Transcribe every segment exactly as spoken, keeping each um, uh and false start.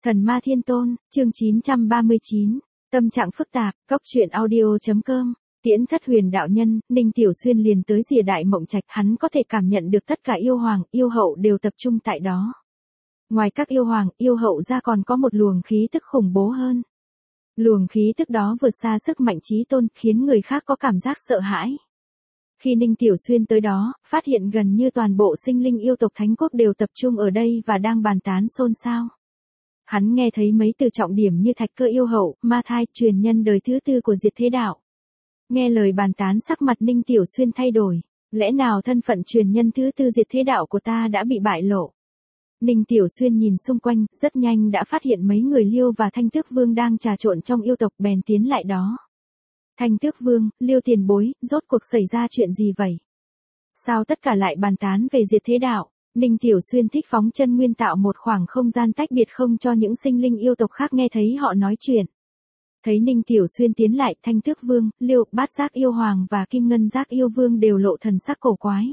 Thần Ma Thiên Tôn, chương chín trăm ba mươi chín, tâm trạng phức tạp, góc truyện audio.com, tiễn thất huyền đạo nhân, Ninh Tiểu Xuyên liền tới rìa Đại Mộng Trạch, hắn có thể cảm nhận được tất cả yêu hoàng, yêu hậu đều tập trung tại đó. Ngoài các yêu hoàng, yêu hậu ra còn có một luồng khí tức khủng bố hơn. Luồng khí tức đó vượt xa sức mạnh chí tôn, khiến người khác có cảm giác sợ hãi. Khi Ninh Tiểu Xuyên tới đó, phát hiện gần như toàn bộ sinh linh yêu tộc Thánh Quốc đều tập trung ở đây và đang bàn tán xôn xao. Hắn nghe thấy mấy từ trọng điểm như Thạch Cơ yêu hậu, Ma Thai, truyền nhân đời thứ tư của Diệt Thế Đạo. Nghe lời bàn tán, sắc mặt Ninh Tiểu Xuyên thay đổi, lẽ nào thân phận truyền nhân thứ tư Diệt Thế Đạo của ta đã bị bại lộ? Ninh Tiểu Xuyên nhìn xung quanh, rất nhanh đã phát hiện mấy người Liêu và Thanh Tước Vương đang trà trộn trong yêu tộc, bèn tiến lại đó. Thanh Tước Vương, Liêu tiền bối, rốt cuộc xảy ra chuyện gì vậy? Sao tất cả lại bàn tán về Diệt Thế Đạo? Ninh Tiểu Xuyên thích phóng chân nguyên tạo một khoảng không gian tách biệt không cho những sinh linh yêu tộc khác nghe thấy họ nói chuyện. Thấy Ninh Tiểu Xuyên tiến lại, Thanh Tước Vương, Liêu, Bát Giác Yêu Hoàng và Kim Ngân Giác Yêu Vương đều lộ thần sắc cổ quái.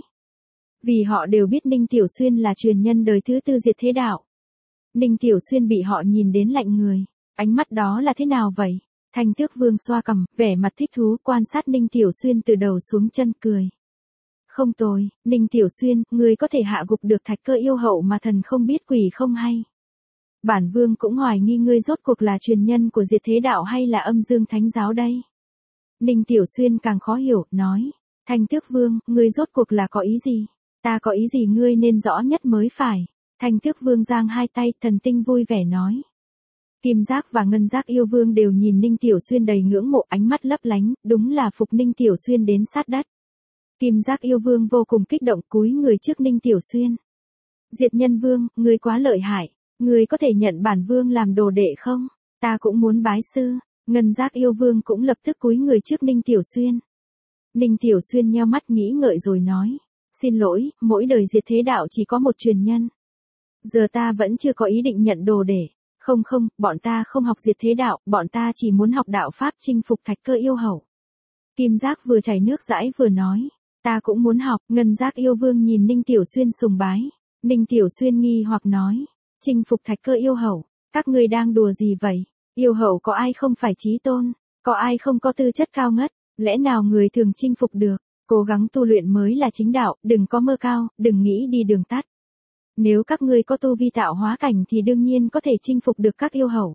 Vì họ đều biết Ninh Tiểu Xuyên là truyền nhân đời thứ tư Diệt Thế Đạo. Ninh Tiểu Xuyên bị họ nhìn đến lạnh người. Ánh mắt đó là thế nào vậy? Thanh Tước Vương xoa cằm, vẻ mặt thích thú, quan sát Ninh Tiểu Xuyên từ đầu xuống chân, cười. Không tồi, Ninh Tiểu Xuyên, ngươi có thể hạ gục được Thạch Cơ yêu hậu mà thần không biết quỷ không hay. Bản vương cũng hoài nghi ngươi rốt cuộc là truyền nhân của Diệt Thế Đạo hay là Âm Dương Thánh Giáo đây. Ninh Tiểu Xuyên càng khó hiểu, nói. Thanh Tước Vương, ngươi rốt cuộc là có ý gì? Ta có ý gì ngươi nên rõ nhất mới phải. Thanh Tước Vương giang hai tay, thần tinh vui vẻ nói. Kim Giác và Ngân Giác yêu vương đều nhìn Ninh Tiểu Xuyên đầy ngưỡng mộ, ánh mắt lấp lánh, đúng là phục Ninh Tiểu Xuyên đến sát đất. Kim Giác yêu vương vô cùng kích động, cúi người trước Ninh Tiểu Xuyên. Diệt Nhân Vương, ngươi quá lợi hại, ngươi có thể nhận bản vương làm đồ đệ không? Ta cũng muốn bái sư. Ngân Giác yêu vương cũng lập tức cúi người trước Ninh Tiểu Xuyên. Ninh Tiểu Xuyên nheo mắt nghĩ ngợi rồi nói. Xin lỗi, mỗi đời Diệt Thế Đạo chỉ có một truyền nhân. Giờ ta vẫn chưa có ý định nhận đồ đệ. Không không, bọn ta không học Diệt Thế Đạo, bọn ta chỉ muốn học đạo pháp chinh phục Thạch Cơ yêu hậu. Kim Giác vừa chảy nước dãi vừa nói. Ta cũng muốn học. Ngân Giác yêu vương nhìn Ninh Tiểu Xuyên sùng bái. Ninh Tiểu Xuyên nghi hoặc nói. Chinh phục Thạch Cơ yêu hậu, các ngươi đang đùa gì vậy? Yêu hậu có ai không phải chí tôn? Có ai không có tư chất cao ngất? Lẽ nào người thường chinh phục được? Cố gắng tu luyện mới là chính đạo, đừng có mơ cao, đừng nghĩ đi đường tắt. Nếu các ngươi có tu vi tạo hóa cảnh thì đương nhiên có thể chinh phục được các yêu hậu.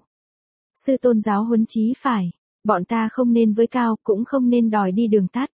Sư tôn giáo huấn chí phải, bọn ta không nên với cao, cũng không nên đòi đi đường tắt.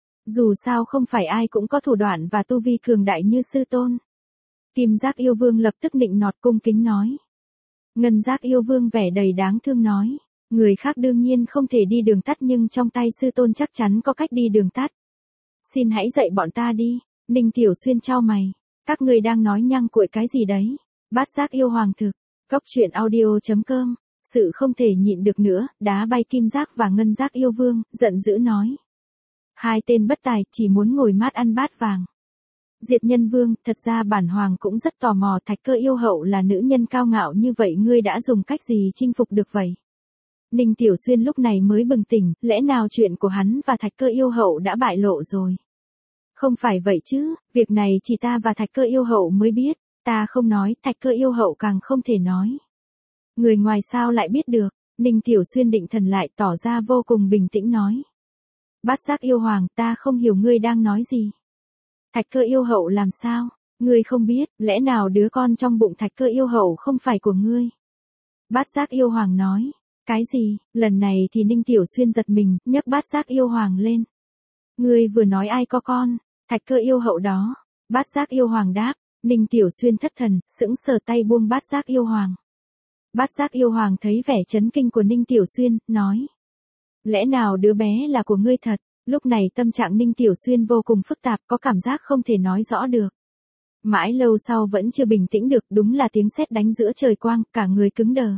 Dù sao không phải ai cũng có thủ đoạn và tu vi cường đại như sư tôn. Kim Giác yêu vương lập tức nịnh nọt cung kính nói. Ngân Giác yêu vương vẻ đầy đáng thương nói. Người khác đương nhiên không thể đi đường tắt nhưng trong tay sư tôn chắc chắn có cách đi đường tắt. Xin hãy dạy bọn ta đi. Ninh Tiểu Xuyên chau mày. Các người đang nói nhăng cuội cái gì đấy? Bát Giác yêu hoàng thực. Góc truyện audio.com. Sự không thể nhịn được nữa, đá bay Kim Giác và Ngân Giác yêu vương, giận dữ nói. Hai tên bất tài, chỉ muốn ngồi mát ăn bát vàng. Diệt Nhân Vương, thật ra bản hoàng cũng rất tò mò, Thạch Cơ yêu hậu là nữ nhân cao ngạo như vậy, ngươi đã dùng cách gì chinh phục được vậy? Ninh Tiểu Xuyên lúc này mới bừng tỉnh, lẽ nào chuyện của hắn và Thạch Cơ yêu hậu đã bại lộ rồi? Không phải vậy chứ, việc này chỉ ta và Thạch Cơ yêu hậu mới biết, ta không nói, Thạch Cơ yêu hậu càng không thể nói. Người ngoài sao lại biết được? Ninh Tiểu Xuyên định thần lại, tỏ ra vô cùng bình tĩnh nói. Bát Giác yêu hoàng, ta không hiểu ngươi đang nói gì. Thạch Cơ yêu hậu làm sao? Ngươi không biết, lẽ nào đứa con trong bụng Thạch Cơ yêu hậu không phải của ngươi? Bát Giác yêu hoàng nói. Cái gì? Lần này thì Ninh Tiểu Xuyên giật mình, nhấc Bát Giác yêu hoàng lên. Ngươi vừa nói ai có con? Thạch Cơ yêu hậu đó. Bát Giác yêu hoàng đáp. Ninh Tiểu Xuyên thất thần, sững sờ tay buông Bát Giác yêu hoàng. Bát Giác yêu hoàng thấy vẻ chấn kinh của Ninh Tiểu Xuyên, nói. Lẽ nào đứa bé là của ngươi thật? Lúc này tâm trạng Ninh Tiểu Xuyên vô cùng phức tạp, có cảm giác không thể nói rõ được. Mãi lâu sau vẫn chưa bình tĩnh được, đúng là tiếng sét đánh giữa trời quang, cả người cứng đờ.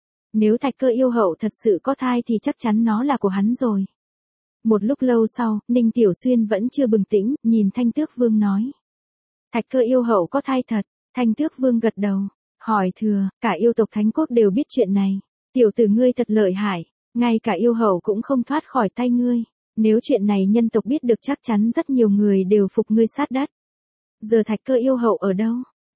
Nếu Thạch Cơ yêu hậu thật sự có thai thì chắc chắn nó là của hắn rồi. Một lúc lâu sau, Ninh Tiểu Xuyên vẫn chưa bừng tĩnh, nhìn Thanh Tước Vương nói. Thạch Cơ yêu hậu có thai thật? Thanh Tước Vương gật đầu, hỏi thừa, cả yêu tộc Thánh Quốc đều biết chuyện này. Tiểu tử ngươi thật lợi hại, ngay cả yêu hậu cũng không thoát khỏi tay ngươi. Nếu chuyện này nhân tộc biết được chắc chắn rất nhiều người đều phục ngươi sát đất. Giờ Thạch Cơ yêu hậu ở đâu?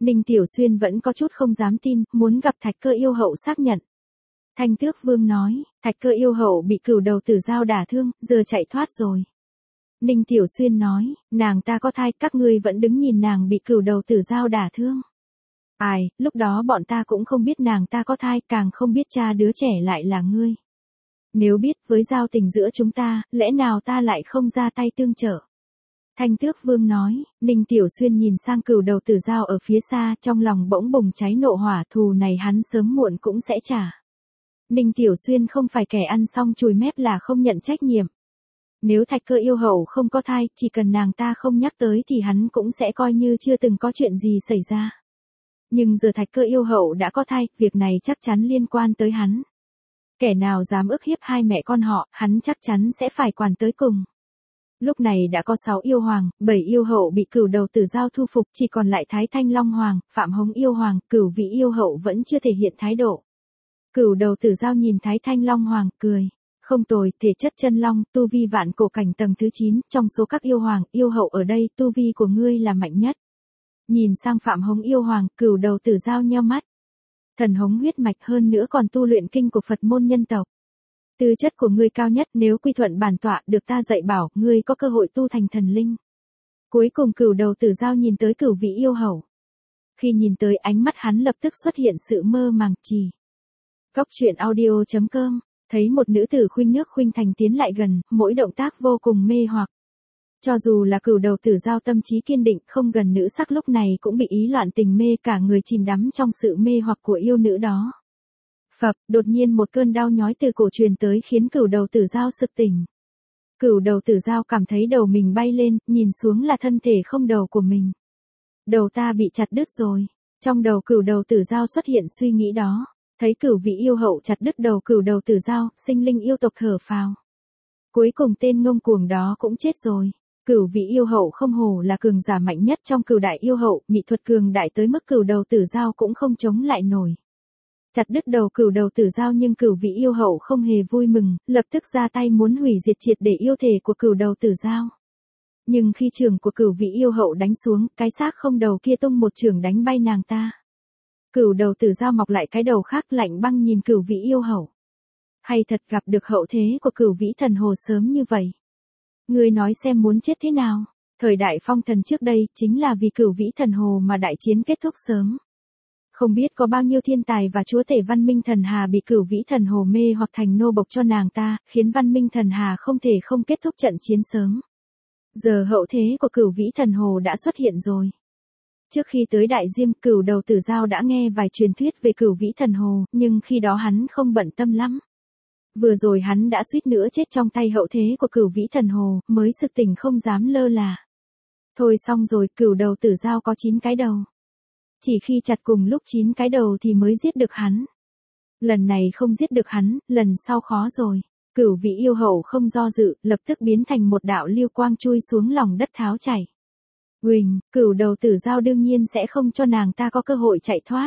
Ninh Tiểu Xuyên vẫn có chút không dám tin, muốn gặp Thạch Cơ yêu hậu xác nhận. Thanh Tước Vương nói, Thạch Cơ yêu hậu bị Cửu Đầu Tử Dao đả thương, giờ chạy thoát rồi. Ninh Tiểu Xuyên nói, nàng ta có thai, các ngươi vẫn đứng nhìn nàng bị Cửu Đầu Tử Dao đả thương. Ai, lúc đó bọn ta cũng không biết nàng ta có thai, càng không biết cha đứa trẻ lại là ngươi. Nếu biết với giao tình giữa chúng ta, lẽ nào ta lại không ra tay tương trợ? Thanh Tước Vương nói, Ninh Tiểu Xuyên nhìn sang Cửu Đầu Tử Dao ở phía xa, trong lòng bỗng bùng cháy nộ hỏa, thù này hắn sớm muộn cũng sẽ trả. Ninh Tiểu Xuyên không phải kẻ ăn xong chùi mép là không nhận trách nhiệm. Nếu Thạch Cơ yêu hậu không có thai, chỉ cần nàng ta không nhắc tới thì hắn cũng sẽ coi như chưa từng có chuyện gì xảy ra. Nhưng giờ Thạch Cơ yêu hậu đã có thai, việc này chắc chắn liên quan tới hắn. Kẻ nào dám ức hiếp hai mẹ con họ, hắn chắc chắn sẽ phải quản tới cùng. Lúc này đã có sáu yêu hoàng, bảy yêu hậu bị Cửu Đầu Tử Dao thu phục, chỉ còn lại Thái Thanh Long Hoàng, Phạm Hống yêu hoàng, Cửu Vĩ yêu hậu vẫn chưa thể hiện thái độ. Cửu Đầu Tử Dao nhìn Thái Thanh Long Hoàng, cười. Không tồi, thể chất chân long, tu vi vạn cổ cảnh tầng thứ chín, trong số các yêu hoàng, yêu hậu ở đây, tu vi của ngươi là mạnh nhất. Nhìn sang Phạm Hống yêu hoàng, Cửu Đầu Tử Dao nheo mắt. Thần hống huyết mạch hơn nữa còn tu luyện kinh của Phật môn nhân tộc. Tư chất của ngươi cao nhất, nếu quy thuận bản tọa được ta dạy bảo, ngươi có cơ hội tu thành thần linh. Cuối cùng Cửu Đầu Tử Dao nhìn tới Cửu Vĩ yêu hậu. Khi nhìn tới ánh mắt hắn lập tức xuất hiện sự mơ màng trì. Góc truyện audio chấm com, thấy một nữ tử khuynh nước khuynh thành tiến lại gần, mỗi động tác vô cùng mê hoặc. Cho dù là Cửu Đầu Tử Dao tâm trí kiên định, không gần nữ sắc lúc này cũng bị ý loạn tình mê, cả người chìm đắm trong sự mê hoặc của yêu nữ đó. Phập, đột nhiên một cơn đau nhói từ cổ truyền tới khiến Cửu Đầu Tử Dao sực tỉnh. Cửu Đầu Tử Dao cảm thấy đầu mình bay lên, nhìn xuống là thân thể không đầu của mình. Đầu ta bị chặt đứt rồi. Trong đầu Cửu Đầu Tử Dao xuất hiện suy nghĩ đó. Thấy Cửu Vĩ yêu hậu chặt đứt đầu Cửu Đầu Tử Dao, sinh linh yêu tộc thở phào. Cuối cùng tên ngông cuồng đó cũng chết rồi. Cửu Vĩ yêu hậu không hổ là cường giả mạnh nhất trong cửu đại yêu hậu, mỹ thuật cường đại tới mức Cửu Đầu Tử Dao cũng không chống lại nổi. Chặt đứt đầu Cửu Đầu Tử Dao nhưng Cửu Vĩ yêu hậu không hề vui mừng, lập tức ra tay muốn hủy diệt triệt để yêu thể của Cửu Đầu Tử Dao. Nhưng khi chưởng của Cửu Vĩ yêu hậu đánh xuống, cái xác không đầu kia tung một chưởng đánh bay nàng ta. Cửu Đầu Tử Dao mọc lại cái đầu khác, lạnh băng nhìn Cửu Vĩ yêu hậu. Hay thật gặp được hậu thế của Cửu Vĩ thần hồ sớm như vậy. Ngươi nói xem muốn chết thế nào? Thời đại phong thần trước đây chính là vì Cửu Vĩ thần hồ mà đại chiến kết thúc sớm. Không biết có bao nhiêu thiên tài và chúa tể văn minh thần hà bị Cửu Vĩ thần hồ mê hoặc thành nô bộc cho nàng ta, khiến văn minh thần hà không thể không kết thúc trận chiến sớm. Giờ hậu thế của Cửu Vĩ thần hồ đã xuất hiện rồi. Trước khi tới Đại Diêm, Cửu Đầu Tử Dao đã nghe vài truyền thuyết về Cửu Vĩ thần hồ, nhưng khi đó hắn không bận tâm lắm. Vừa rồi hắn đã suýt nữa chết trong tay hậu thế của Cửu Vĩ thần hồ, mới sực tỉnh không dám lơ là. Thôi xong rồi, Cửu Đầu Tử Dao có chín cái đầu. Chỉ khi chặt cùng lúc chín cái đầu thì mới giết được hắn. Lần này không giết được hắn, lần sau khó rồi. Cửu Vĩ yêu hậu không do dự, lập tức biến thành một đạo lưu quang chui xuống lòng đất tháo chảy. Huỳnh, Cửu Đầu Tử Dao đương nhiên sẽ không cho nàng ta có cơ hội chạy thoát.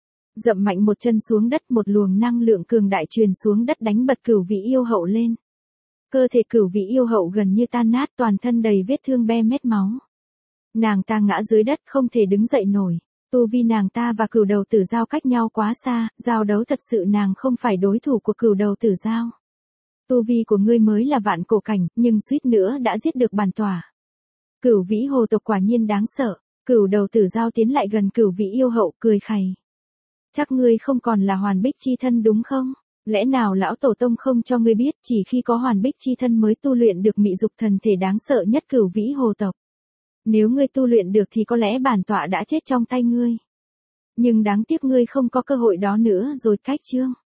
Dậm mạnh một chân xuống đất, một luồng năng lượng cường đại truyền xuống đất đánh bật Cửu Vĩ yêu hậu lên. Cơ thể Cửu Vĩ yêu hậu gần như tan nát, toàn thân đầy vết thương be mét máu. Nàng ta ngã dưới đất không thể đứng dậy nổi. Tu vi nàng ta và Cửu Đầu Tử Dao cách nhau quá xa, giao đấu thật sự nàng không phải đối thủ của Cửu Đầu Tử Dao. Tu vi của ngươi mới là vạn cổ cảnh, nhưng suýt nữa đã giết được bản tỏa. Cửu Vĩ hồ tộc quả nhiên đáng sợ. Cửu Đầu Tử Dao tiến lại gần Cửu Vĩ yêu hậu, cười khẩy. Chắc ngươi không còn là Hoàn Bích chi thân đúng không? Lẽ nào lão tổ tông không cho ngươi biết, chỉ khi có Hoàn Bích chi thân mới tu luyện được mị dục thần thể đáng sợ nhất Cửu Vĩ hồ tộc. Nếu ngươi tu luyện được thì có lẽ bản tọa đã chết trong tay ngươi. Nhưng đáng tiếc ngươi không có cơ hội đó nữa rồi. Cách chương.